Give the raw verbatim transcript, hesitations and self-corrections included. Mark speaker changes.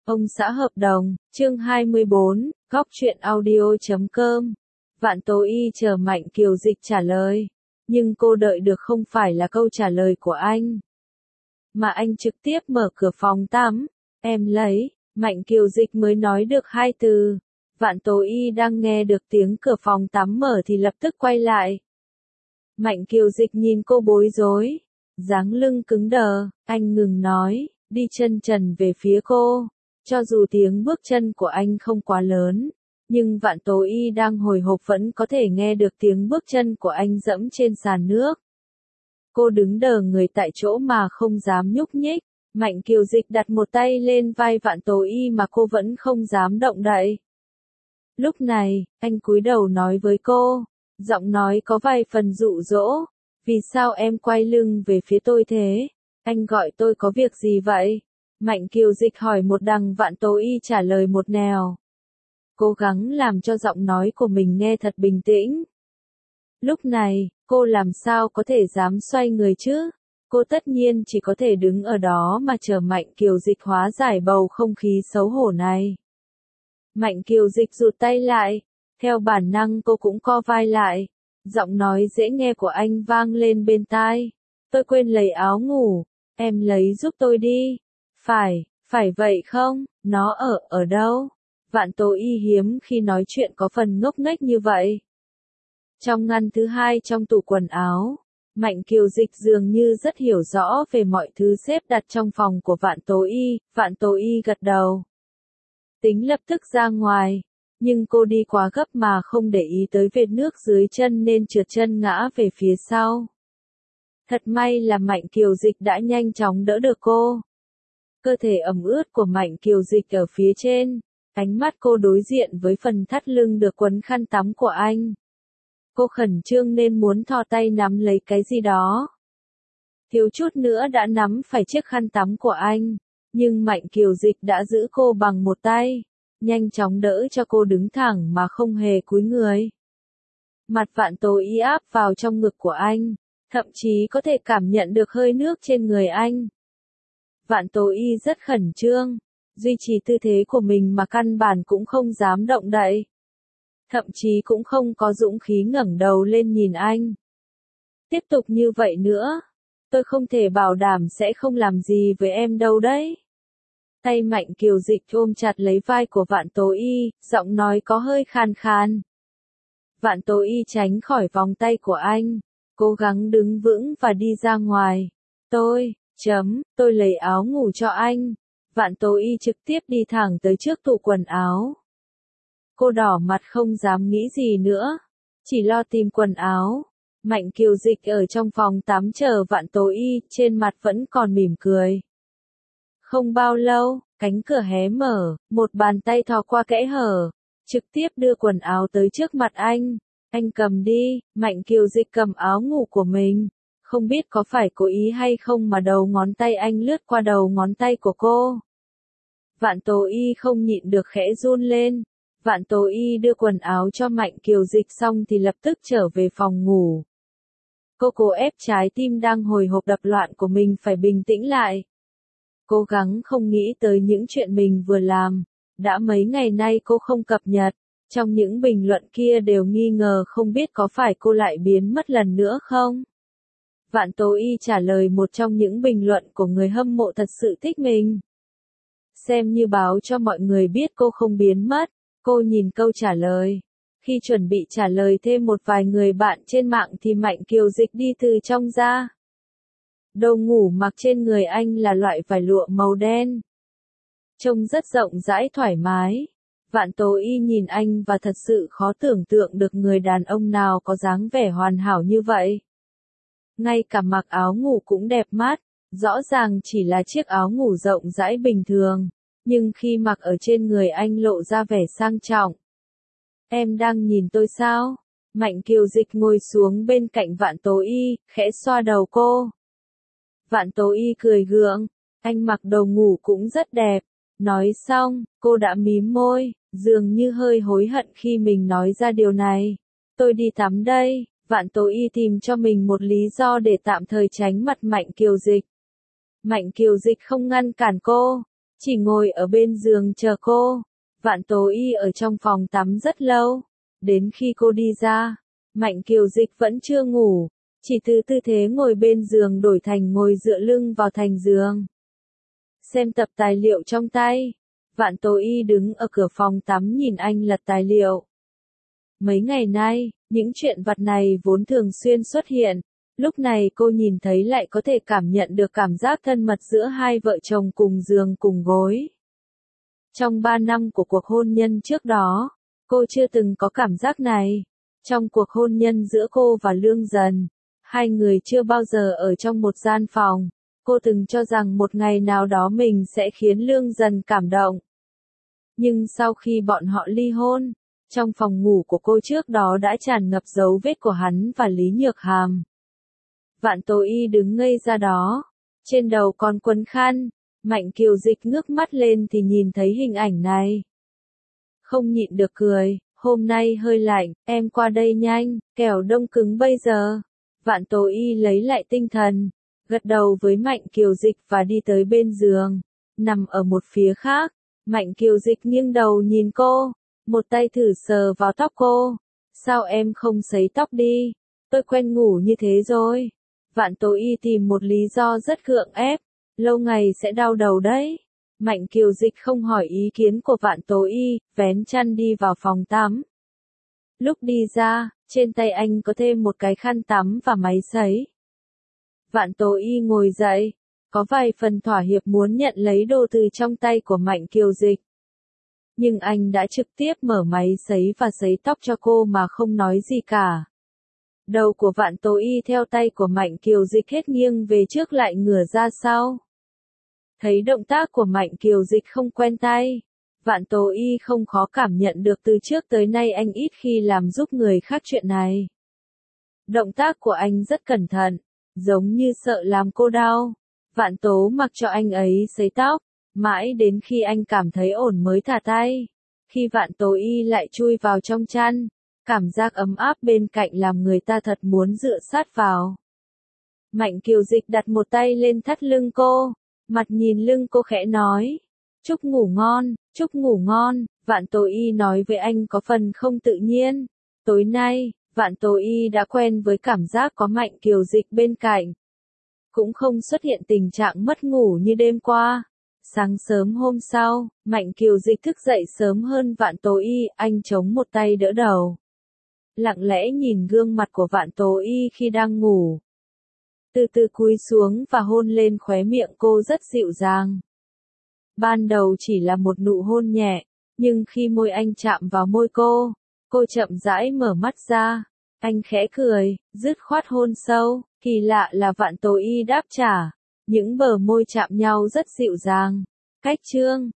Speaker 1: Ông xã hợp đồng, chương hai mươi bốn, góc truyện audio chấm com. Vạn Tố Y chờ Mạnh Kiều Dịch trả lời, nhưng cô đợi được không phải là câu trả lời của anh, mà anh trực tiếp mở cửa phòng tắm. Em lấy, Mạnh Kiều Dịch mới nói được hai từ. Vạn Tố Y đang nghe được tiếng cửa phòng tắm mở thì lập tức quay lại. Mạnh Kiều Dịch nhìn cô bối rối, dáng lưng cứng đờ, anh ngừng nói, đi chân trần về phía cô. Cho dù tiếng bước chân của anh không quá lớn, nhưng Vạn Tố Y đang hồi hộp vẫn có thể nghe được tiếng bước chân của anh dẫm trên sàn nước. Cô đứng đờ người tại chỗ mà không dám nhúc nhích. Mạnh Kiều Dịch đặt một tay lên vai Vạn Tố Y mà cô vẫn không dám động đậy. Lúc này, anh cúi đầu nói với cô, giọng nói có vài phần dụ dỗ, vì sao em quay lưng về phía tôi thế? Anh gọi tôi có việc gì vậy? Mạnh Kiều Dịch hỏi một đằng, Vạn Tố Y trả lời một nẻo. Cố gắng làm cho giọng nói của mình nghe thật bình tĩnh. Lúc này, cô làm sao có thể dám xoay người chứ? Cô tất nhiên chỉ có thể đứng ở đó mà chờ Mạnh Kiều Dịch hóa giải bầu không khí xấu hổ này. Mạnh Kiều Dịch rụt tay lại, theo bản năng cô cũng co vai lại. Giọng nói dễ nghe của anh vang lên bên tai. Tôi quên lấy áo ngủ, em lấy giúp tôi đi. Phải, phải vậy không? Nó ở, ở đâu? Vạn Tố Y hiếm khi nói chuyện có phần ngốc nghếch như vậy. Trong ngăn thứ hai trong tủ quần áo, Mạnh Kiều Dịch dường như rất hiểu rõ về mọi thứ xếp đặt trong phòng của Vạn Tố Y. Vạn Tố Y gật đầu, tính lập tức ra ngoài, nhưng cô đi quá gấp mà không để ý tới vệt nước dưới chân nên trượt chân ngã về phía sau. Thật may là Mạnh Kiều Dịch đã nhanh chóng đỡ được cô. Cơ thể ẩm ướt của Mạnh Kiều Dịch ở phía trên, ánh mắt cô đối diện với phần thắt lưng được quấn khăn tắm của anh. Cô khẩn trương nên muốn thò tay nắm lấy cái gì đó. Thiếu chút nữa đã nắm phải chiếc khăn tắm của anh, nhưng Mạnh Kiều Dịch đã giữ cô bằng một tay, nhanh chóng đỡ cho cô đứng thẳng mà không hề cúi người. Mặt Vạn Tố Y áp vào trong ngực của anh, thậm chí có thể cảm nhận được hơi nước trên người anh. Vạn Tố Y rất khẩn trương, duy trì tư thế của mình mà căn bản cũng không dám động đậy. Thậm chí cũng không có dũng khí ngẩng đầu lên nhìn anh. Tiếp tục như vậy nữa, tôi không thể bảo đảm sẽ không làm gì với em đâu đấy. Tay Mạnh Kiều Dịch ôm chặt lấy vai của Vạn Tố Y, giọng nói có hơi khàn khàn. Vạn Tố Y tránh khỏi vòng tay của anh, cố gắng đứng vững và đi ra ngoài. Tôi, chấm, tôi lấy áo ngủ cho anh. Vạn Tố Y trực tiếp đi thẳng tới trước tủ quần áo. Cô đỏ mặt không dám nghĩ gì nữa, chỉ lo tìm quần áo. Mạnh Kiều Dịch ở trong phòng tắm chờ Vạn Tố Y, trên mặt vẫn còn mỉm cười. Không bao lâu, cánh cửa hé mở, một bàn tay thò qua kẽ hở, trực tiếp đưa quần áo tới trước mặt anh. Anh cầm đi. Mạnh Kiều Dịch cầm áo ngủ của mình, không biết có phải cố ý hay không mà đầu ngón tay anh lướt qua đầu ngón tay của cô. Vạn Tố Y không nhịn được khẽ run lên. Vạn Tố Y đưa quần áo cho Mạnh Kiều Dịch xong thì lập tức trở về phòng ngủ. Cô cố ép trái tim đang hồi hộp đập loạn của mình phải bình tĩnh lại. Cố gắng không nghĩ tới những chuyện mình vừa làm. Đã mấy ngày nay cô không cập nhật, trong những bình luận kia đều nghi ngờ không biết có phải cô lại biến mất lần nữa không. Vạn Tố Y trả lời một trong những bình luận của người hâm mộ thật sự thích mình. Xem như báo cho mọi người biết cô không biến mất. Cô nhìn câu trả lời. Khi chuẩn bị trả lời thêm một vài người bạn trên mạng thì Mạnh Kiều Dịch đi từ trong ra. Đồ ngủ mặc trên người anh là loại vải lụa màu đen, trông rất rộng rãi thoải mái. Vạn Tố Y nhìn anh và thật sự khó tưởng tượng được người đàn ông nào có dáng vẻ hoàn hảo như vậy. Ngay cả mặc áo ngủ cũng đẹp mắt, rõ ràng chỉ là chiếc áo ngủ rộng rãi bình thường, nhưng khi mặc ở trên người anh lộ ra vẻ sang trọng. Em đang nhìn tôi sao? Mạnh Kiều Dịch ngồi xuống bên cạnh Vạn Tố Y, khẽ xoa đầu cô. Vạn Tố Y cười gượng, anh mặc đồ ngủ cũng rất đẹp. Nói xong, cô đã mím môi, dường như hơi hối hận khi mình nói ra điều này. Tôi đi tắm đây. Vạn Tố Y tìm cho mình một lý do để tạm thời tránh mặt Mạnh Kiều Dịch. Mạnh Kiều Dịch không ngăn cản cô, chỉ ngồi ở bên giường chờ cô. Vạn Tố Y ở trong phòng tắm rất lâu. Đến khi cô đi ra, Mạnh Kiều Dịch vẫn chưa ngủ, chỉ từ tư thế ngồi bên giường đổi thành ngồi dựa lưng vào thành giường. Xem tập tài liệu trong tay, Vạn Tố Y đứng ở cửa phòng tắm nhìn anh lật tài liệu. Mấy ngày nay, những chuyện vặt này vốn thường xuyên xuất hiện, lúc này cô nhìn thấy lại có thể cảm nhận được cảm giác thân mật giữa hai vợ chồng cùng giường cùng gối. Trong ba năm của cuộc hôn nhân trước đó, cô chưa từng có cảm giác này. Trong cuộc hôn nhân giữa cô và Lương Dần, hai người chưa bao giờ ở trong một gian phòng. Cô từng cho rằng một ngày nào đó mình sẽ khiến Lương Dần cảm động. Nhưng sau khi bọn họ ly hôn, trong phòng ngủ của cô trước đó đã tràn ngập dấu vết của hắn và Lý Nhược Hàm. Vạn Tố Y đứng ngây ra đó, trên đầu còn quấn khăn. Mạnh Kiều Dịch ngước mắt lên thì nhìn thấy hình ảnh này. Không nhịn được cười, hôm nay hơi lạnh, em qua đây nhanh, kẻo đông cứng bây giờ. Vạn Tố Y lấy lại tinh thần, gật đầu với Mạnh Kiều Dịch và đi tới bên giường, nằm ở một phía khác. Mạnh Kiều Dịch nghiêng đầu nhìn cô, một tay thử sờ vào tóc cô. Sao em không sấy tóc đi, tôi quen ngủ như thế rồi. Vạn Tố Y tìm một lý do rất gượng ép, lâu ngày sẽ đau đầu đấy. Mạnh Kiều Dịch không hỏi ý kiến của Vạn Tố Y, vén chăn đi vào phòng tắm. Lúc đi ra, trên tay anh có thêm một cái khăn tắm và máy sấy. Vạn Tố Y ngồi dậy, có vài phần thỏa hiệp muốn nhận lấy đồ từ trong tay của Mạnh Kiều Dịch. Nhưng anh đã trực tiếp mở máy sấy và sấy tóc cho cô mà không nói gì cả. Đầu của Vạn Tố Y theo tay của Mạnh Kiều Dịch hết nghiêng về trước lại ngửa ra sau. Thấy động tác của Mạnh Kiều Dịch không quen tay, Vạn Tố Y không khó cảm nhận được từ trước tới nay anh ít khi làm giúp người khác chuyện này. Động tác của anh rất cẩn thận, giống như sợ làm cô đau. Vạn Tố mặc cho anh ấy sấy tóc, mãi đến khi anh cảm thấy ổn mới thả tay. Khi Vạn Tố Y lại chui vào trong chăn, cảm giác ấm áp bên cạnh làm người ta thật muốn dựa sát vào. Mạnh Kiều Dịch đặt một tay lên thắt lưng cô, mặt nhìn lưng cô khẽ nói, chúc ngủ ngon, chúc ngủ ngon. Vạn Tố Y nói với anh có phần không tự nhiên. Tối nay, Vạn Tố Y đã quen với cảm giác có Mạnh Kiều Dịch bên cạnh. Cũng không xuất hiện tình trạng mất ngủ như đêm qua. Sáng sớm hôm sau, Mạnh Kiều Dịch thức dậy sớm hơn Vạn Tố Y, anh chống một tay đỡ đầu. Lặng lẽ nhìn gương mặt của Vạn Tố Y khi đang ngủ. Từ từ cúi xuống và hôn lên khóe miệng cô rất dịu dàng. Ban đầu chỉ là một nụ hôn nhẹ, nhưng khi môi anh chạm vào môi cô, cô chậm rãi mở mắt ra. Anh khẽ cười, dứt khoát hôn sâu, kỳ lạ là Vạn Tố Y đáp trả. Những bờ môi chạm nhau rất dịu dàng. Cách chương